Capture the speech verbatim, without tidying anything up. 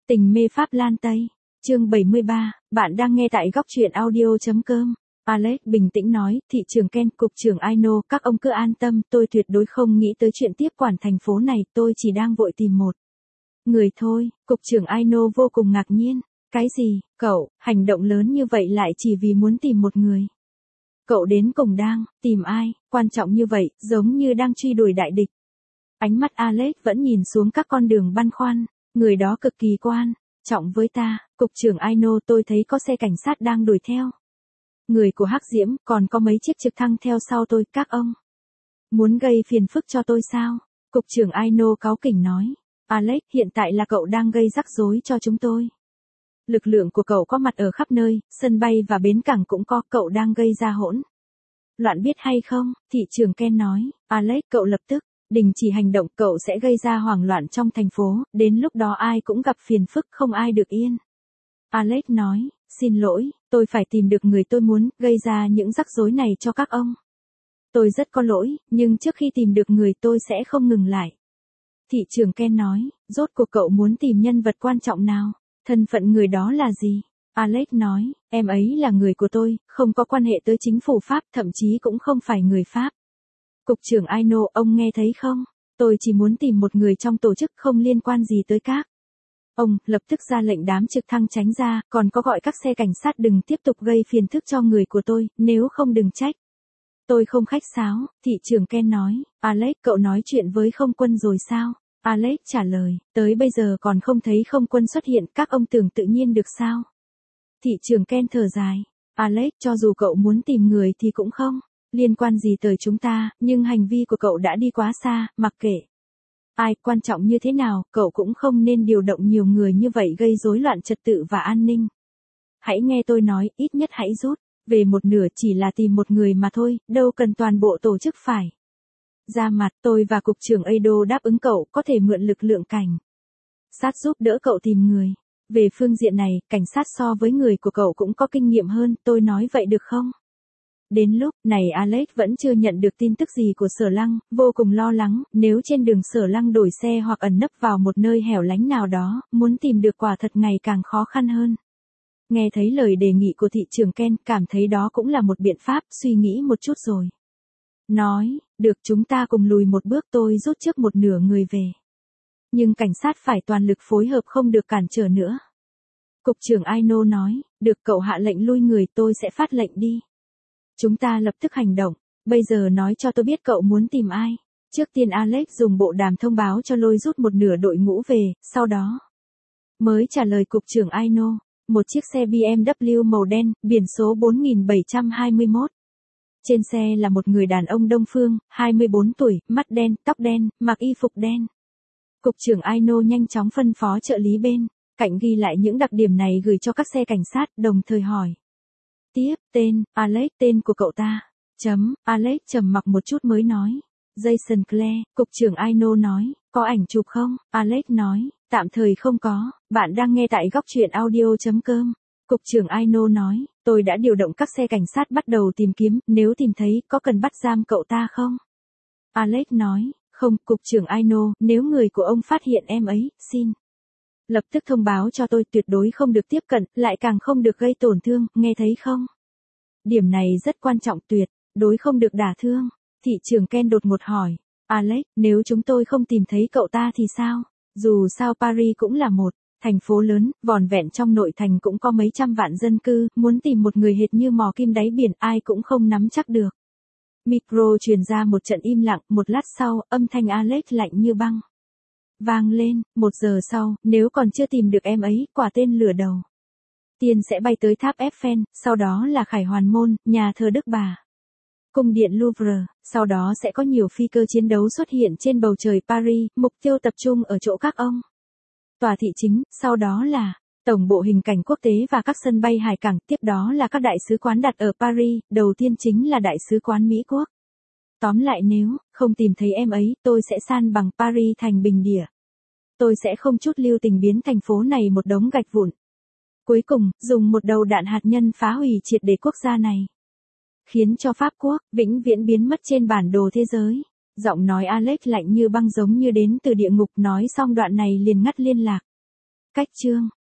Tình mê Pháp Lan Tây, chương bảy mươi ba, bạn đang nghe tại góc truyện audio.com. Alex bình tĩnh nói, thị trưởng Ken, cục trưởng Aino, các ông cứ an tâm, tôi tuyệt đối không nghĩ tới chuyện tiếp quản thành phố này, tôi chỉ đang vội tìm một người thôi. Cục trưởng Aino vô cùng ngạc nhiên. Cái gì, cậu, hành động lớn như vậy lại chỉ vì muốn tìm một người? Cậu đến cùng đang tìm ai, quan trọng như vậy, giống như đang truy đuổi đại địch. Ánh mắt Alex vẫn nhìn xuống các con đường băn khoăn, người đó cực kỳ quan trọng với ta. Cục trưởng Aino, tôi thấy có xe cảnh sát đang đuổi theo người của Hắc Diễm, còn có mấy chiếc trực thăng theo sau tôi, các ông muốn gây phiền phức cho tôi sao? Cục trưởng Aino cáu kỉnh nói. Alex, hiện tại là cậu đang gây rắc rối cho chúng tôi. Lực lượng của cậu có mặt ở khắp nơi, sân bay và bến cảng cũng có, cậu đang gây ra hỗn loạn biết hay không? Thị trưởng Ken nói. Alex, cậu lập tức đình chỉ hành động, cậu sẽ gây ra hoảng loạn trong thành phố, đến lúc đó ai cũng gặp phiền phức, không ai được yên. Alex nói, xin lỗi, tôi phải tìm được người tôi muốn, gây ra những rắc rối này cho các ông. Tôi rất có lỗi, nhưng trước khi tìm được người tôi sẽ không ngừng lại. Thị trưởng Ken nói, rốt cuộc cậu muốn tìm nhân vật quan trọng nào? Thân phận người đó là gì? Alex nói, em ấy là người của tôi, không có quan hệ tới chính phủ Pháp, thậm chí cũng không phải người Pháp. Cục trưởng Aino, ông nghe thấy không? Tôi chỉ muốn tìm một người trong tổ chức, không liên quan gì tới các ông. Lập tức ra lệnh đám trực thăng tránh ra, còn có gọi các xe cảnh sát đừng tiếp tục gây phiền phức cho người của tôi, nếu không đừng trách tôi không khách sáo. Thị trưởng Ken nói. Alex, cậu nói chuyện với không quân rồi sao? Alex trả lời, tới bây giờ còn không thấy không quân xuất hiện, các ông tưởng tự nhiên được sao? Thị trưởng Ken thở dài. Alex, cho dù cậu muốn tìm người thì cũng không liên quan gì tới chúng ta, nhưng hành vi của cậu đã đi quá xa, mặc kệ ai, quan trọng như thế nào, cậu cũng không nên điều động nhiều người như vậy gây rối loạn trật tự và an ninh. Hãy nghe tôi nói, ít nhất hãy rút về một nửa, chỉ là tìm một người mà thôi, đâu cần toàn bộ tổ chức phải ra mặt. Tôi và cục trưởng Ado đáp ứng cậu, có thể mượn lực lượng cảnh sát giúp đỡ cậu tìm người. Về phương diện này, cảnh sát so với người của cậu cũng có kinh nghiệm hơn, tôi nói vậy được không? Đến lúc này Alex vẫn chưa nhận được tin tức gì của Sở Lăng, vô cùng lo lắng, nếu trên đường Sở Lăng đổi xe hoặc ẩn nấp vào một nơi hẻo lánh nào đó, muốn tìm được quả thật ngày càng khó khăn hơn. Nghe thấy lời đề nghị của thị trưởng Ken, cảm thấy đó cũng là một biện pháp, suy nghĩ một chút rồi nói, được, chúng ta cùng lùi một bước, tôi rút trước một nửa người về. Nhưng cảnh sát phải toàn lực phối hợp, không được cản trở nữa. Cục trưởng Aino nói, được, cậu hạ lệnh lui người, tôi sẽ phát lệnh đi. Chúng ta lập tức hành động, bây giờ nói cho tôi biết cậu muốn tìm ai. Trước tiên Alex dùng bộ đàm thông báo cho lôi rút một nửa đội ngũ về, sau đó mới trả lời cục trưởng Aino. Một chiếc xe bê em vê màu đen, biển số bốn nghìn bảy trăm hai mươi mốt. Trên xe là một người đàn ông Đông Phương, hai mươi bốn tuổi, mắt đen, tóc đen, mặc y phục đen. Cục trưởng Aino nhanh chóng phân phó trợ lý bên cạnh ghi lại những đặc điểm này gửi cho các xe cảnh sát, đồng thời hỏi tiếp, tên, Alex, tên của cậu ta. Chấm, Alex trầm mặc một chút mới nói. Jason Clare, cục trưởng Aino nói, có ảnh chụp không? Alex nói, tạm thời không có, bạn đang nghe tại góc truyện audio.com. Cục trưởng Aino nói, tôi đã điều động các xe cảnh sát bắt đầu tìm kiếm, nếu tìm thấy, có cần bắt giam cậu ta không? Alex nói, không, cục trưởng Aino, nếu người của ông phát hiện em ấy, xin lập tức thông báo cho tôi, tuyệt đối không được tiếp cận, lại càng không được gây tổn thương, nghe thấy không? Điểm này rất quan trọng, tuyệt đối không được đả thương. Thị trưởng Ken đột ngột hỏi, Alex, nếu chúng tôi không tìm thấy cậu ta thì sao? Dù sao Paris cũng là một thành phố lớn, vòn vẹn trong nội thành cũng có mấy trăm vạn dân cư, muốn tìm một người hệt như mò kim đáy biển, ai cũng không nắm chắc được. Micro truyền ra một trận im lặng, một lát sau, âm thanh Alex lạnh như băng vang lên. Một giờ sau, nếu còn chưa tìm được em ấy, quả tên lửa đầu tiên sẽ bay tới tháp Eiffel, sau đó là Khải Hoàn Môn, nhà thờ Đức Bà, cung điện Louvre, sau đó sẽ có nhiều phi cơ chiến đấu xuất hiện trên bầu trời Paris, mục tiêu tập trung ở chỗ các ông tòa thị chính, sau đó là tổng bộ hình cảnh quốc tế và các sân bay hải cảng, tiếp đó là các đại sứ quán đặt ở Paris, đầu tiên chính là đại sứ quán Mỹ Quốc. Tóm lại, nếu không tìm thấy em ấy, tôi sẽ san bằng Paris thành bình địa. Tôi sẽ không chút lưu tình biến thành phố này một đống gạch vụn. Cuối cùng, dùng một đầu đạn hạt nhân phá hủy triệt để quốc gia này, khiến cho Pháp quốc vĩnh viễn biến mất trên bản đồ thế giới. Giọng nói Alex lạnh như băng, giống như đến từ địa ngục, nói xong đoạn này liền ngắt liên lạc. Cách chương